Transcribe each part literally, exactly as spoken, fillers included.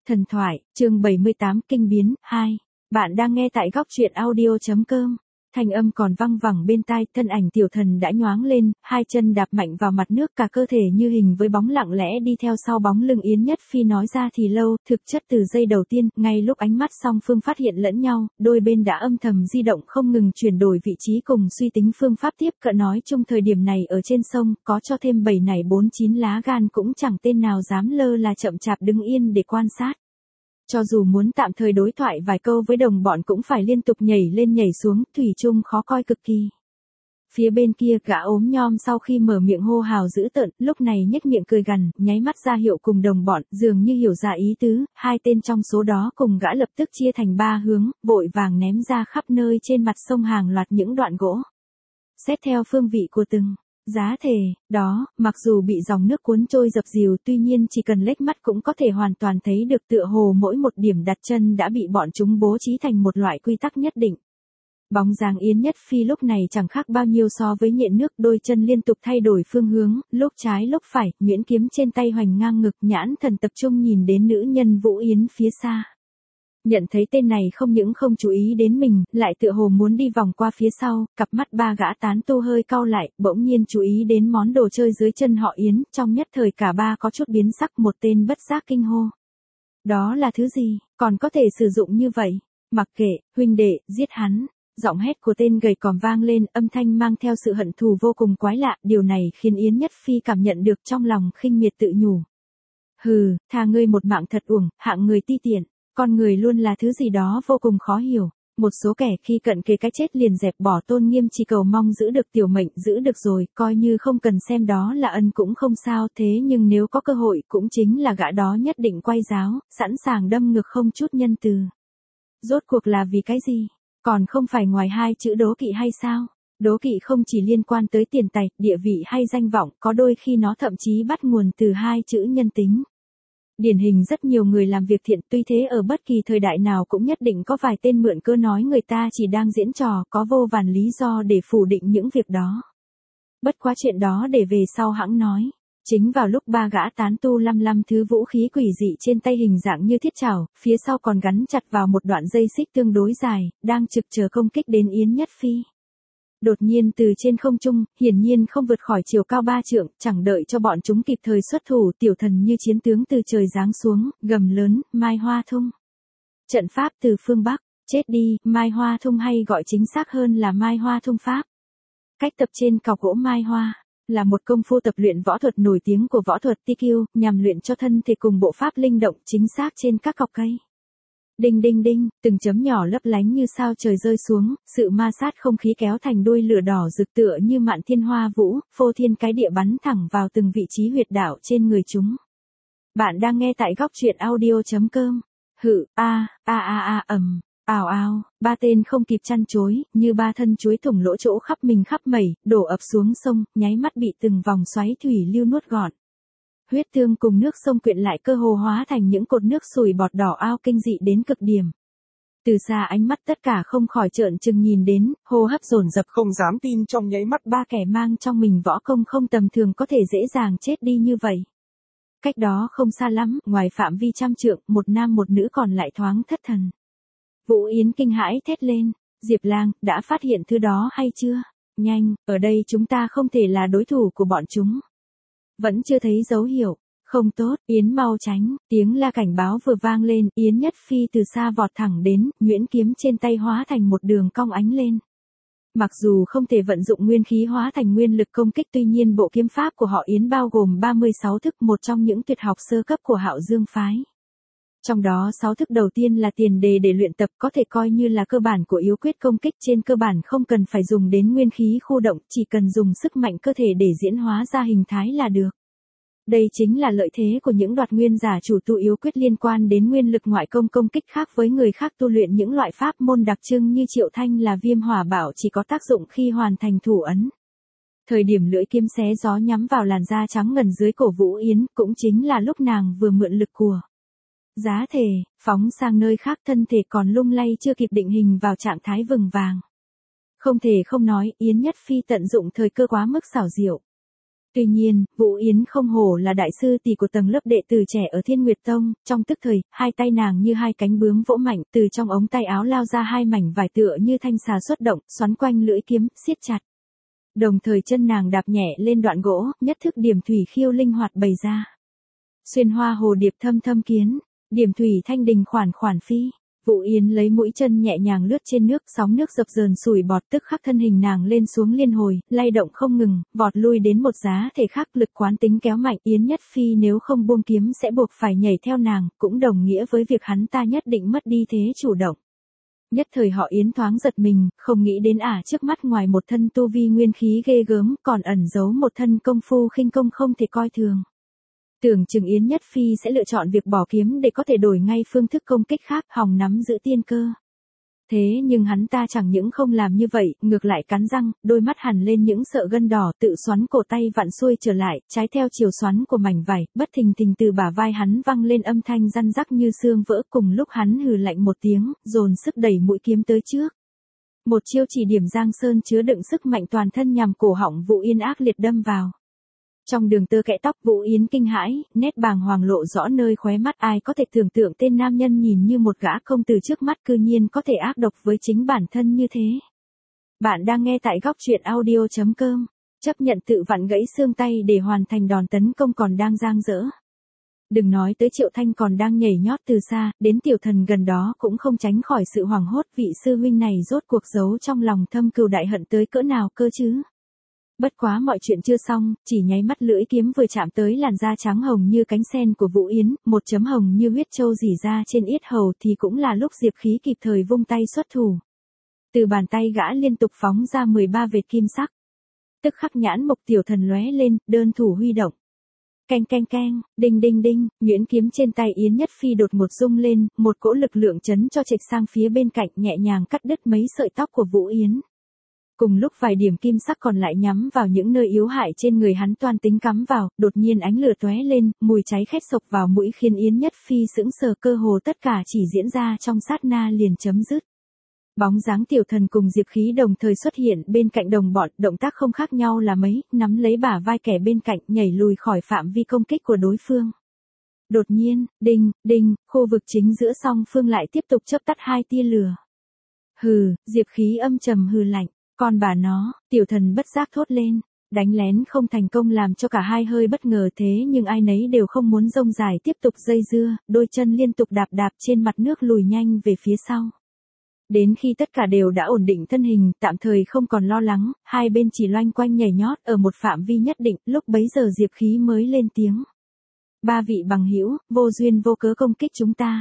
Thần thoại, chương bảy mươi tám kinh biến, hai. Bạn đang nghe tại góc truyện audio.com. Thanh âm còn văng vẳng bên tai, thân ảnh tiểu thần đã nhoáng lên, hai chân đạp mạnh vào mặt nước, cả cơ thể như hình với bóng lặng lẽ đi theo sau bóng lưng Yến Nhất Phi. Nói ra thì lâu, thực chất từ giây đầu tiên, ngay lúc ánh mắt song phương phát hiện lẫn nhau, đôi bên đã âm thầm di động không ngừng chuyển đổi vị trí cùng suy tính phương pháp tiếp cận. Nói chung thời điểm này ở trên sông, có cho thêm bảy nảy bốn chín lá gan cũng chẳng tên nào dám lơ là chậm chạp đứng yên để quan sát. Cho dù muốn tạm thời đối thoại vài câu với đồng bọn cũng phải liên tục nhảy lên nhảy xuống, thủy chung khó coi cực kỳ. Phía bên kia, gã ốm nhom sau khi mở miệng hô hào dữ tợn, lúc này nhếch miệng cười gằn, nháy mắt ra hiệu cùng đồng bọn, dường như hiểu ra ý tứ, hai tên trong số đó cùng gã lập tức chia thành ba hướng, vội vàng ném ra khắp nơi trên mặt sông hàng loạt những đoạn gỗ. Xét theo phương vị của từng giá thể, đó, mặc dù bị dòng nước cuốn trôi dập dìu, tuy nhiên chỉ cần lếch mắt cũng có thể hoàn toàn thấy được, tựa hồ mỗi một điểm đặt chân đã bị bọn chúng bố trí thành một loại quy tắc nhất định. Bóng dáng Yến Nhất Phi lúc này chẳng khác bao nhiêu so với nhện nước, đôi chân liên tục thay đổi phương hướng, lúc trái lúc phải, nhuyễn kiếm trên tay hoành ngang ngực, nhãn thần tập trung nhìn đến nữ nhân Vũ Yến phía xa. Nhận thấy tên này không những không chú ý đến mình, lại tựa hồ muốn đi vòng qua phía sau, cặp mắt ba gã tán tu hơi cau lại, bỗng nhiên chú ý đến món đồ chơi dưới chân họ Yến, trong nhất thời cả ba có chút biến sắc, một tên bất giác kinh hô. Đó là thứ gì, còn có thể sử dụng như vậy? Mặc kệ, huynh đệ, giết hắn. Giọng hét của tên gầy còm vang lên, âm thanh mang theo sự hận thù vô cùng quái lạ, điều này khiến Yến Nhất Phi cảm nhận được trong lòng khinh miệt tự nhủ. Hừ, tha ngươi một mạng thật uổng, hạng người ti tiện. Con người luôn là thứ gì đó vô cùng khó hiểu. Một số kẻ khi cận kề cái chết liền dẹp bỏ tôn nghiêm, chỉ cầu mong giữ được tiểu mệnh, giữ được rồi, coi như không cần xem đó là ân cũng không sao. Thế nhưng nếu có cơ hội, cũng chính là gã đó nhất định quay giáo, sẵn sàng đâm ngược không chút nhân từ. Rốt cuộc là vì cái gì? Còn không phải ngoài hai chữ đố kỵ hay sao? Đố kỵ không chỉ liên quan tới tiền tài, địa vị hay danh vọng, có đôi khi nó thậm chí bắt nguồn từ hai chữ nhân tính. Điển hình rất nhiều người làm việc thiện, tuy thế ở bất kỳ thời đại nào cũng nhất định có vài tên mượn cớ nói người ta chỉ đang diễn trò, có vô vàn lý do để phủ định những việc đó. Bất quá chuyện đó để về sau hãng nói. Chính vào lúc ba gã tán tu lăm lăm thứ vũ khí quỷ dị trên tay hình dạng như thiết trảo, phía sau còn gắn chặt vào một đoạn dây xích tương đối dài, đang trực chờ công kích đến Yến Nhất Phi. Đột nhiên từ trên không trung, hiển nhiên không vượt khỏi chiều cao ba trượng, chẳng đợi cho bọn chúng kịp thời xuất thủ, tiểu thần như chiến tướng từ trời giáng xuống, gầm lớn, Mai Hoa Thung. Trận pháp từ phương Bắc, chết đi, Mai Hoa Thung hay gọi chính xác hơn là Mai Hoa Thung Pháp. Cách tập trên cọc gỗ Mai Hoa, là một công phu tập luyện võ thuật nổi tiếng của võ thuật T Q, nhằm luyện cho thân thể cùng bộ pháp linh động chính xác trên các cọc cây. Đinh đinh đinh, từng chấm nhỏ lấp lánh như sao trời rơi xuống, sự ma sát không khí kéo thành đuôi lửa đỏ rực tựa như mạn thiên hoa vũ, phô thiên cái địa bắn thẳng vào từng vị trí huyệt đạo trên người chúng. Bạn đang nghe tại góc truyện audio.com. Hự, a, a a a ầm, ào ào, ba tên không kịp chăn chối, như ba thân chuối thủng lỗ chỗ khắp mình khắp mẩy, đổ ập xuống sông, nháy mắt bị từng vòng xoáy thủy lưu nuốt gọn. Huyết tương cùng nước sông quyện lại cơ hồ hóa thành những cột nước sùi bọt đỏ ao kinh dị đến cực điểm. Từ xa ánh mắt tất cả không khỏi trợn trừng nhìn đến, hô hấp dồn dập không dám tin, trong nháy mắt ba kẻ mang trong mình võ công không tầm thường có thể dễ dàng chết đi như vậy. Cách đó không xa lắm, ngoài phạm vi trăm trượng, một nam một nữ còn lại thoáng thất thần. Vũ Yến kinh hãi thét lên, Diệp Lang, đã phát hiện thứ đó hay chưa? Nhanh, ở đây chúng ta không thể là đối thủ của bọn chúng. Vẫn chưa thấy dấu hiệu, không tốt, Yến mau tránh, tiếng la cảnh báo vừa vang lên, Yến Nhất Phi từ xa vọt thẳng đến, nhuyễn kiếm trên tay hóa thành một đường cong ánh lên. Mặc dù không thể vận dụng nguyên khí hóa thành nguyên lực công kích, tuy nhiên bộ kiếm pháp của họ Yến bao gồm ba mươi sáu thức, một trong những tuyệt học sơ cấp của Hạo Dương phái. Trong đó sáu thức đầu tiên là tiền đề để luyện tập, có thể coi như là cơ bản của yếu quyết công kích, trên cơ bản không cần phải dùng đến nguyên khí khu động, chỉ cần dùng sức mạnh cơ thể để diễn hóa ra hình thái là được. Đây chính là lợi thế của những đoạt nguyên giả chủ tu yếu quyết liên quan đến nguyên lực ngoại công công kích, khác với người khác tu luyện những loại pháp môn đặc trưng như Triệu Thanh là Viêm Hỏa Bảo chỉ có tác dụng khi hoàn thành thủ ấn. Thời điểm lưỡi kiếm xé gió nhắm vào làn da trắng ngần dưới cổ Vũ Yến, cũng chính là lúc nàng vừa mượn lực của giá thể, phóng sang nơi khác, thân thể còn lung lay chưa kịp định hình vào trạng thái vừng vàng. Không thể không nói, Yến Nhất Phi tận dụng thời cơ quá mức xảo diệu. Tuy nhiên, Vũ Yến không hổ là đại sư tỷ của tầng lớp đệ tử trẻ ở Thiên Nguyệt Tông, trong tức thời, hai tay nàng như hai cánh bướm vỗ mạnh, từ trong ống tay áo lao ra hai mảnh vải tựa như thanh xà xuất động, xoắn quanh lưỡi kiếm, siết chặt. Đồng thời chân nàng đạp nhẹ lên đoạn gỗ, nhất thức điểm thủy khiêu linh hoạt bày ra. Xuyên hoa hồ điệp thâm thâm kiến, điểm thủy thanh đình khoản khoản phi. Vũ Yến lấy mũi chân nhẹ nhàng lướt trên nước, sóng nước dập dờn sủi bọt, tức khắc thân hình nàng lên xuống liên hồi, lay động không ngừng, vọt lui đến một giá thể khác, lực quán tính kéo mạnh. Yến Nhất Phi nếu không buông kiếm sẽ buộc phải nhảy theo nàng, cũng đồng nghĩa với việc hắn ta nhất định mất đi thế chủ động. Nhất thời họ Yến thoáng giật mình, không nghĩ đến ả trước mắt ngoài một thân tu vi nguyên khí ghê gớm, còn ẩn giấu một thân công phu khinh công không thể coi thường. Tưởng chừng Yến Nhất Phi sẽ lựa chọn việc bỏ kiếm để có thể đổi ngay phương thức công kích khác, hòng nắm giữ tiên cơ. Thế nhưng hắn ta chẳng những không làm như vậy, ngược lại cắn răng, đôi mắt hằn lên những sợi gân đỏ, tự xoắn cổ tay vặn xuôi trở lại, trái theo chiều xoắn của mảnh vải, bất thình thình từ bả vai hắn văng lên âm thanh răn rắc như xương vỡ. Cùng lúc hắn hừ lạnh một tiếng, dồn sức đẩy mũi kiếm tới trước. Một chiêu chỉ điểm giang sơn chứa đựng sức mạnh toàn thân nhằm cổ họng Vũ Yến ác liệt đâm vào. Trong đường tơ kẽ tóc Vũ Yến kinh hãi, nét bàng hoàng lộ rõ nơi khóe mắt. Ai có thể tưởng tượng tên nam nhân nhìn như một gã công tử trước mắt cư nhiên có thể ác độc với chính bản thân như thế. Bạn đang nghe tại góc truyện audio chấm com. Chấp nhận tự vặn gãy xương tay để hoàn thành đòn tấn công còn đang dang dở. Đừng nói tới Triệu Thanh còn đang nhảy nhót từ xa, đến Tiểu Thần gần đó cũng không tránh khỏi sự hoảng hốt. Vị sư huynh này rốt cuộc giấu trong lòng thâm cừu đại hận tới cỡ nào cơ chứ? Bất quá mọi chuyện chưa xong, chỉ nháy mắt lưỡi kiếm vừa chạm tới làn da trắng hồng như cánh sen của Vũ Yến, một chấm hồng như huyết châu rỉ ra trên yết hầu thì cũng là lúc Diệp Khí kịp thời vung tay xuất thủ. Từ bàn tay gã liên tục phóng ra mười ba vệt kim sắc. Tức khắc nhãn mục Tiểu Thần lóe lên, đơn thủ huy động. Keng keng keng, đinh đinh đinh, nhuyễn kiếm trên tay Yến Nhất Phi đột ngột rung lên, một cỗ lực lượng chấn cho chệch sang phía bên cạnh, nhẹ nhàng cắt đứt mấy sợi tóc của Vũ Yến. Cùng lúc vài điểm kim sắc còn lại nhắm vào những nơi yếu hại trên người hắn toan tính cắm vào, đột nhiên ánh lửa tóe lên, mùi cháy khét sộc vào mũi khiến Yến Nhất Phi sững sờ, cơ hồ tất cả chỉ diễn ra trong sát na liền chấm dứt. Bóng dáng Tiểu Thần cùng Diệp Khí đồng thời xuất hiện bên cạnh đồng bọn, động tác không khác nhau là mấy, nắm lấy bả vai kẻ bên cạnh, nhảy lùi khỏi phạm vi công kích của đối phương. Đột nhiên, đinh, đinh, khu vực chính giữa song phương lại tiếp tục chớp tắt hai tia lửa. Hừ, Diệp Khí âm trầm hừ lạnh. Còn bà nó, Tiểu Thần bất giác thốt lên, đánh lén không thành công làm cho cả hai hơi bất ngờ. Thế nhưng ai nấy đều không muốn rông dài tiếp tục dây dưa, đôi chân liên tục đạp đạp trên mặt nước lùi nhanh về phía sau. Đến khi tất cả đều đã ổn định thân hình, tạm thời không còn lo lắng, hai bên chỉ loanh quanh nhảy nhót ở một phạm vi nhất định, lúc bấy giờ Diệp Khí mới lên tiếng. Ba vị bằng hữu, vô duyên vô cớ công kích chúng ta.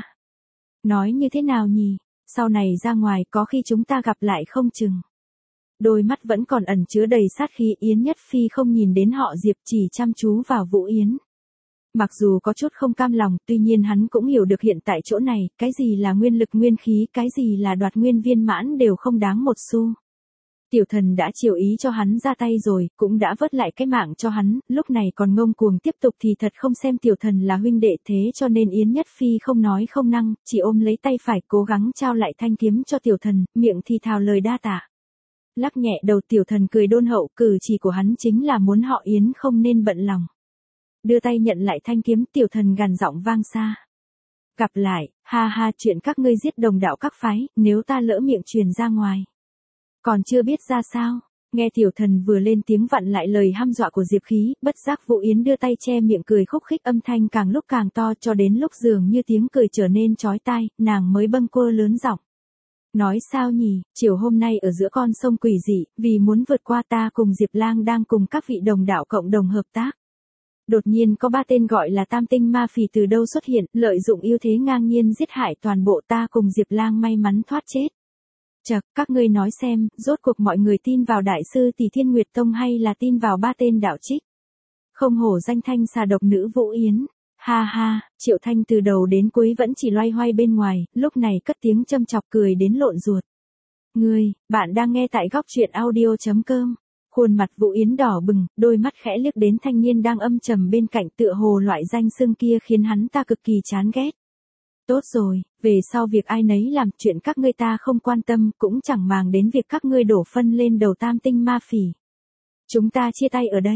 Nói như thế nào nhỉ, sau này ra ngoài có khi chúng ta gặp lại không chừng. Đôi mắt vẫn còn ẩn chứa đầy sát khí. Yến Nhất Phi không nhìn đến họ Diệp, chỉ chăm chú vào Vũ Yến. Mặc dù có chút không cam lòng, tuy nhiên hắn cũng hiểu được hiện tại chỗ này, cái gì là nguyên lực nguyên khí, cái gì là đoạt nguyên viên mãn đều không đáng một xu. Tiểu Thần đã chiều ý cho hắn ra tay rồi, cũng đã vớt lại cái mạng cho hắn, lúc này còn ngông cuồng tiếp tục thì thật không xem Tiểu Thần là huynh đệ, thế cho nên Yến Nhất Phi không nói không năng, chỉ ôm lấy tay phải cố gắng trao lại thanh kiếm cho Tiểu Thần, miệng thì thào lời đa tạ. Lắc nhẹ đầu Tiểu Thần cười đôn hậu, cử chỉ của hắn chính là muốn họ Yến không nên bận lòng. Đưa tay nhận lại thanh kiếm, Tiểu Thần gằn giọng vang xa. Gặp lại, ha ha, chuyện các ngươi giết đồng đạo các phái, nếu ta lỡ miệng truyền ra ngoài. Còn chưa biết ra sao, nghe Tiểu Thần vừa lên tiếng vặn lại lời hăm dọa của Diệp Khí, bất giác Vũ Yến đưa tay che miệng cười khúc khích, âm thanh càng lúc càng to cho đến lúc dường như tiếng cười trở nên chói tai, nàng mới bâng quơ lớn giọng. Nói sao nhỉ, chiều hôm nay ở giữa con sông quỷ dị, vì muốn vượt qua ta cùng Diệp Lang đang cùng các vị đồng đạo cộng đồng hợp tác. Đột nhiên có ba tên gọi là Tam Tinh Ma Phỉ từ đâu xuất hiện, lợi dụng ưu thế ngang nhiên giết hại toàn bộ ta cùng Diệp Lang may mắn thoát chết. Chậc, các ngươi nói xem, rốt cuộc mọi người tin vào đại sư tỷ Thiên Nguyệt Tông hay là tin vào ba tên đạo trích? Không hổ danh thanh xà độc nữ Vũ Yến. Ha ha, Triệu Thanh từ đầu đến cuối vẫn chỉ loay hoay bên ngoài, lúc này cất tiếng châm chọc cười đến lộn ruột. Ngươi, bạn đang nghe tại góc truyện audio chấm com. Khuôn mặt Vũ Yến đỏ bừng, đôi mắt khẽ liếc đến thanh niên đang âm trầm bên cạnh, tựa hồ loại danh xưng kia khiến hắn ta cực kỳ chán ghét. Tốt rồi, về sau việc ai nấy làm chuyện các ngươi ta không quan tâm, cũng chẳng màng đến việc các ngươi đổ phân lên đầu Tam Tinh Ma Phỉ. Chúng ta chia tay ở đây.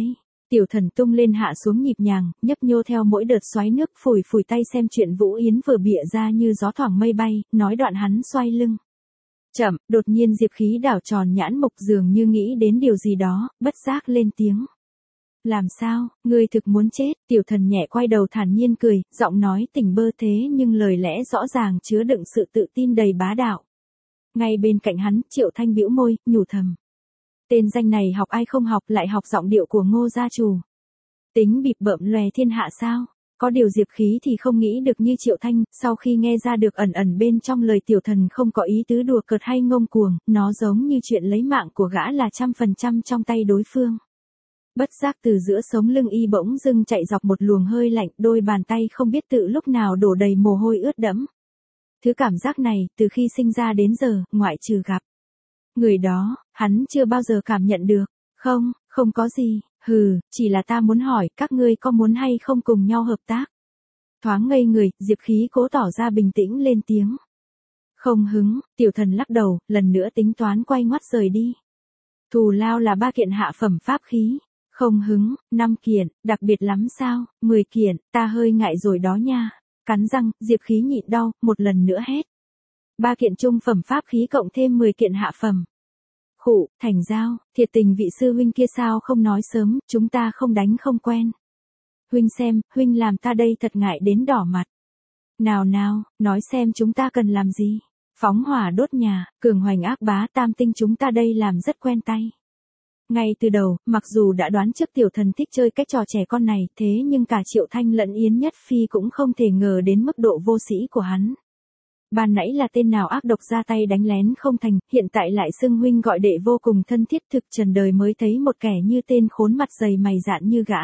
Tiểu thần tung lên hạ xuống nhịp nhàng, nhấp nhô theo mỗi đợt xoáy nước, phủi phủi tay xem chuyện Vũ Yến vừa bịa ra như gió thoảng mây bay, nói đoạn hắn xoay lưng. Chậm, đột nhiên Diệp Khí đảo tròn nhãn mục dường như nghĩ đến điều gì đó, bất giác lên tiếng. Làm sao, ngươi thực muốn chết, tiểu thần nhẹ quay đầu thản nhiên cười, giọng nói tỉnh bơ thế nhưng lời lẽ rõ ràng chứa đựng sự tự tin đầy bá đạo. Ngay bên cạnh hắn, Triệu Thanh bĩu môi, nhủ thầm. Tên danh này học ai không học lại học giọng điệu của Ngô gia chủ. Tính bịp bợm lòe thiên hạ sao? Có điều Diệp Khí thì không nghĩ được như Triệu Thanh, sau khi nghe ra được ẩn ẩn bên trong lời tiểu thần không có ý tứ đùa cợt hay ngông cuồng, nó giống như chuyện lấy mạng của gã là trăm phần trăm trong tay đối phương. Bất giác từ giữa sống lưng y bỗng dưng chạy dọc một luồng hơi lạnh, đôi bàn tay không biết tự lúc nào đổ đầy mồ hôi ướt đẫm. Thứ cảm giác này, từ khi sinh ra đến giờ, ngoại trừ gặp người đó, hắn chưa bao giờ cảm nhận được. Không, không có gì, hừ, chỉ là ta muốn hỏi, các ngươi có muốn hay không cùng nhau hợp tác? Thoáng ngây người, Diệp Khí cố tỏ ra bình tĩnh lên tiếng. Không hứng, tiểu thần lắc đầu, lần nữa tính toán quay ngoắt rời đi. Thù lao là ba kiện hạ phẩm pháp khí. Không hứng, năm kiện, đặc biệt lắm sao, mười kiện, ta hơi ngại rồi đó nha. Cắn răng, Diệp Khí nhịn đau, một lần nữa hét. Ba kiện trung phẩm pháp khí cộng thêm mười kiện hạ phẩm. Khụ, thành giao, thiệt tình vị sư huynh kia sao không nói sớm, chúng ta không đánh không quen. Huynh xem, huynh làm ta đây thật ngại đến đỏ mặt. Nào nào, nói xem chúng ta cần làm gì. Phóng hỏa đốt nhà, cường hoành ác bá tam tinh chúng ta đây làm rất quen tay. Ngay từ đầu, mặc dù đã đoán trước tiểu thần thích chơi cái trò trẻ con này, thế nhưng cả Triệu Thanh lẫn Yến Nhất Phi cũng không thể ngờ đến mức độ vô sĩ của hắn. Ban nãy là tên nào ác độc ra tay đánh lén không thành, hiện tại lại xưng huynh gọi đệ vô cùng thân thiết, thực trần đời mới thấy một kẻ như tên khốn mặt dày mày dạn như gã.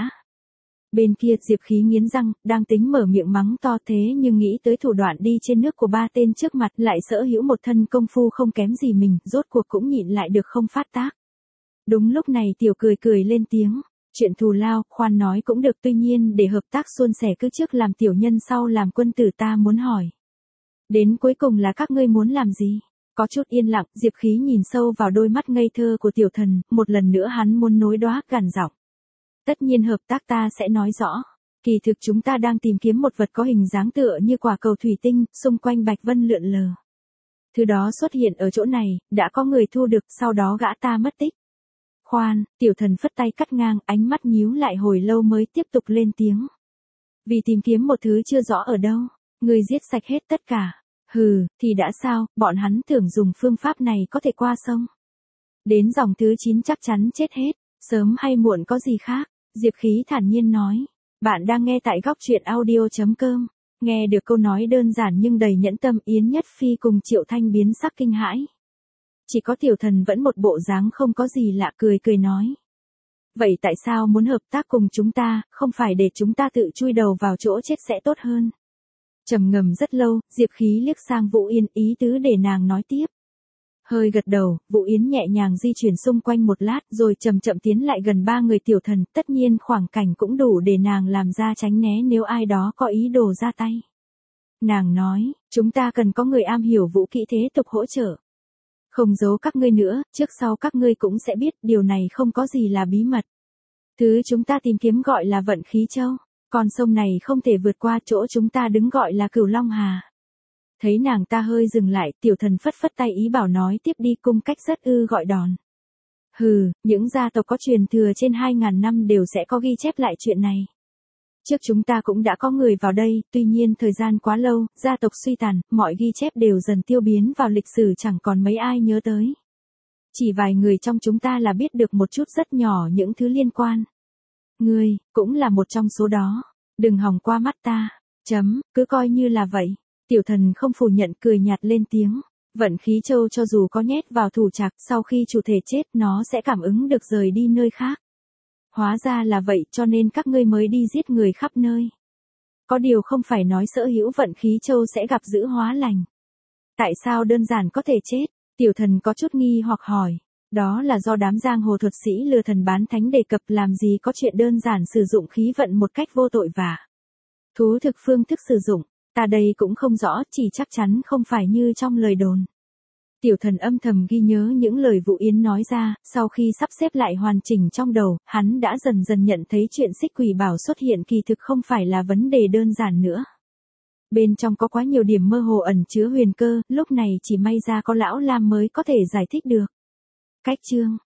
Bên kia Diệp Khí nghiến răng, đang tính mở miệng mắng to thế nhưng nghĩ tới thủ đoạn đi trên nước của ba tên trước mặt lại sở hữu một thân công phu không kém gì mình, rốt cuộc cũng nhịn lại được không phát tác. Đúng lúc này tiểu cười cười lên tiếng, chuyện thù lao, khoan nói cũng được tuy nhiên để hợp tác suôn sẻ cứ trước làm tiểu nhân sau làm quân tử ta muốn hỏi. Đến cuối cùng là các ngươi muốn làm gì? Có chút yên lặng, Diệp Khí nhìn sâu vào đôi mắt ngây thơ của tiểu thần, một lần nữa hắn muốn nối đoá gằn giọng. Tất nhiên hợp tác ta sẽ nói rõ. Kỳ thực chúng ta đang tìm kiếm một vật có hình dáng tựa như quả cầu thủy tinh, xung quanh bạch vân lượn lờ. Thứ đó xuất hiện ở chỗ này, đã có người thu được, sau đó gã ta mất tích. Khoan, tiểu thần phất tay cắt ngang, ánh mắt nhíu lại hồi lâu mới tiếp tục lên tiếng. Vì tìm kiếm một thứ chưa rõ ở đâu, người giết sạch hết tất cả. Hừ, thì đã sao, bọn hắn tưởng dùng phương pháp này có thể qua sông. Đến dòng thứ chín chắc chắn chết hết, sớm hay muộn có gì khác, Diệp Khí thản nhiên nói. Bạn đang nghe tại góc truyện audio chấm com. Nghe được câu nói đơn giản nhưng đầy nhẫn tâm, Yến Nhất Phi cùng Triệu Thanh biến sắc kinh hãi. Chỉ có tiểu thần vẫn một bộ dáng không có gì lạ, cười cười nói. Vậy tại sao muốn hợp tác cùng chúng ta, không phải để chúng ta tự chui đầu vào chỗ chết sẽ tốt hơn? Trầm ngầm rất lâu, Diệp Khí liếc sang Vũ Yến, ý tứ để nàng nói tiếp. Hơi gật đầu, Vũ Yến nhẹ nhàng di chuyển xung quanh một lát rồi chậm chậm tiến lại gần ba người tiểu thần, tất nhiên khoảng cảnh cũng đủ để nàng làm ra tránh né nếu ai đó có ý đồ ra tay. Nàng nói, chúng ta cần có người am hiểu vũ kỹ thế tục hỗ trợ. Không giấu các ngươi nữa, trước sau các ngươi cũng sẽ biết điều này không có gì là bí mật. Thứ chúng ta tìm kiếm gọi là vận khí châu, con sông này không thể vượt qua, chỗ chúng ta đứng gọi là Cửu Long Hà. Thấy nàng ta hơi dừng lại, tiểu thần phất phất tay ý bảo nói tiếp đi, cung cách rất ư gọi đòn. Hừ, những gia tộc có truyền thừa trên hai ngàn năm đều sẽ có ghi chép lại chuyện này. Trước chúng ta cũng đã có người vào đây, tuy nhiên thời gian quá lâu, gia tộc suy tàn, mọi ghi chép đều dần tiêu biến vào lịch sử, chẳng còn mấy ai nhớ tới. Chỉ vài người trong chúng ta là biết được một chút rất nhỏ những thứ liên quan. Ngươi, cũng là một trong số đó. Đừng hòng qua mắt ta. Chấm, cứ coi như là vậy. Tiểu thần không phủ nhận, cười nhạt lên tiếng. Vận khí châu cho dù có nhét vào thủ trạc, sau khi chủ thể chết nó sẽ cảm ứng được rời đi nơi khác. Hóa ra là vậy, cho nên các ngươi mới đi giết người khắp nơi. Có điều không phải nói sở hữu vận khí châu sẽ gặp dữ hóa lành. Tại sao đơn giản có thể chết? Tiểu thần có chút nghi hoặc hỏi. Đó là do đám giang hồ thuật sĩ lừa thần bán thánh đề cập, làm gì có chuyện đơn giản sử dụng khí vận một cách vô tội vạ. Thú thực phương thức sử dụng, ta đây cũng không rõ, chỉ chắc chắn không phải như trong lời đồn. Tiểu thần âm thầm ghi nhớ những lời Vũ Yến nói ra, sau khi sắp xếp lại hoàn chỉnh trong đầu, hắn đã dần dần nhận thấy chuyện xích quỷ bảo xuất hiện kỳ thực không phải là vấn đề đơn giản nữa. Bên trong có quá nhiều điểm mơ hồ ẩn chứa huyền cơ, lúc này chỉ may ra có lão Lam mới có thể giải thích được. Cách chương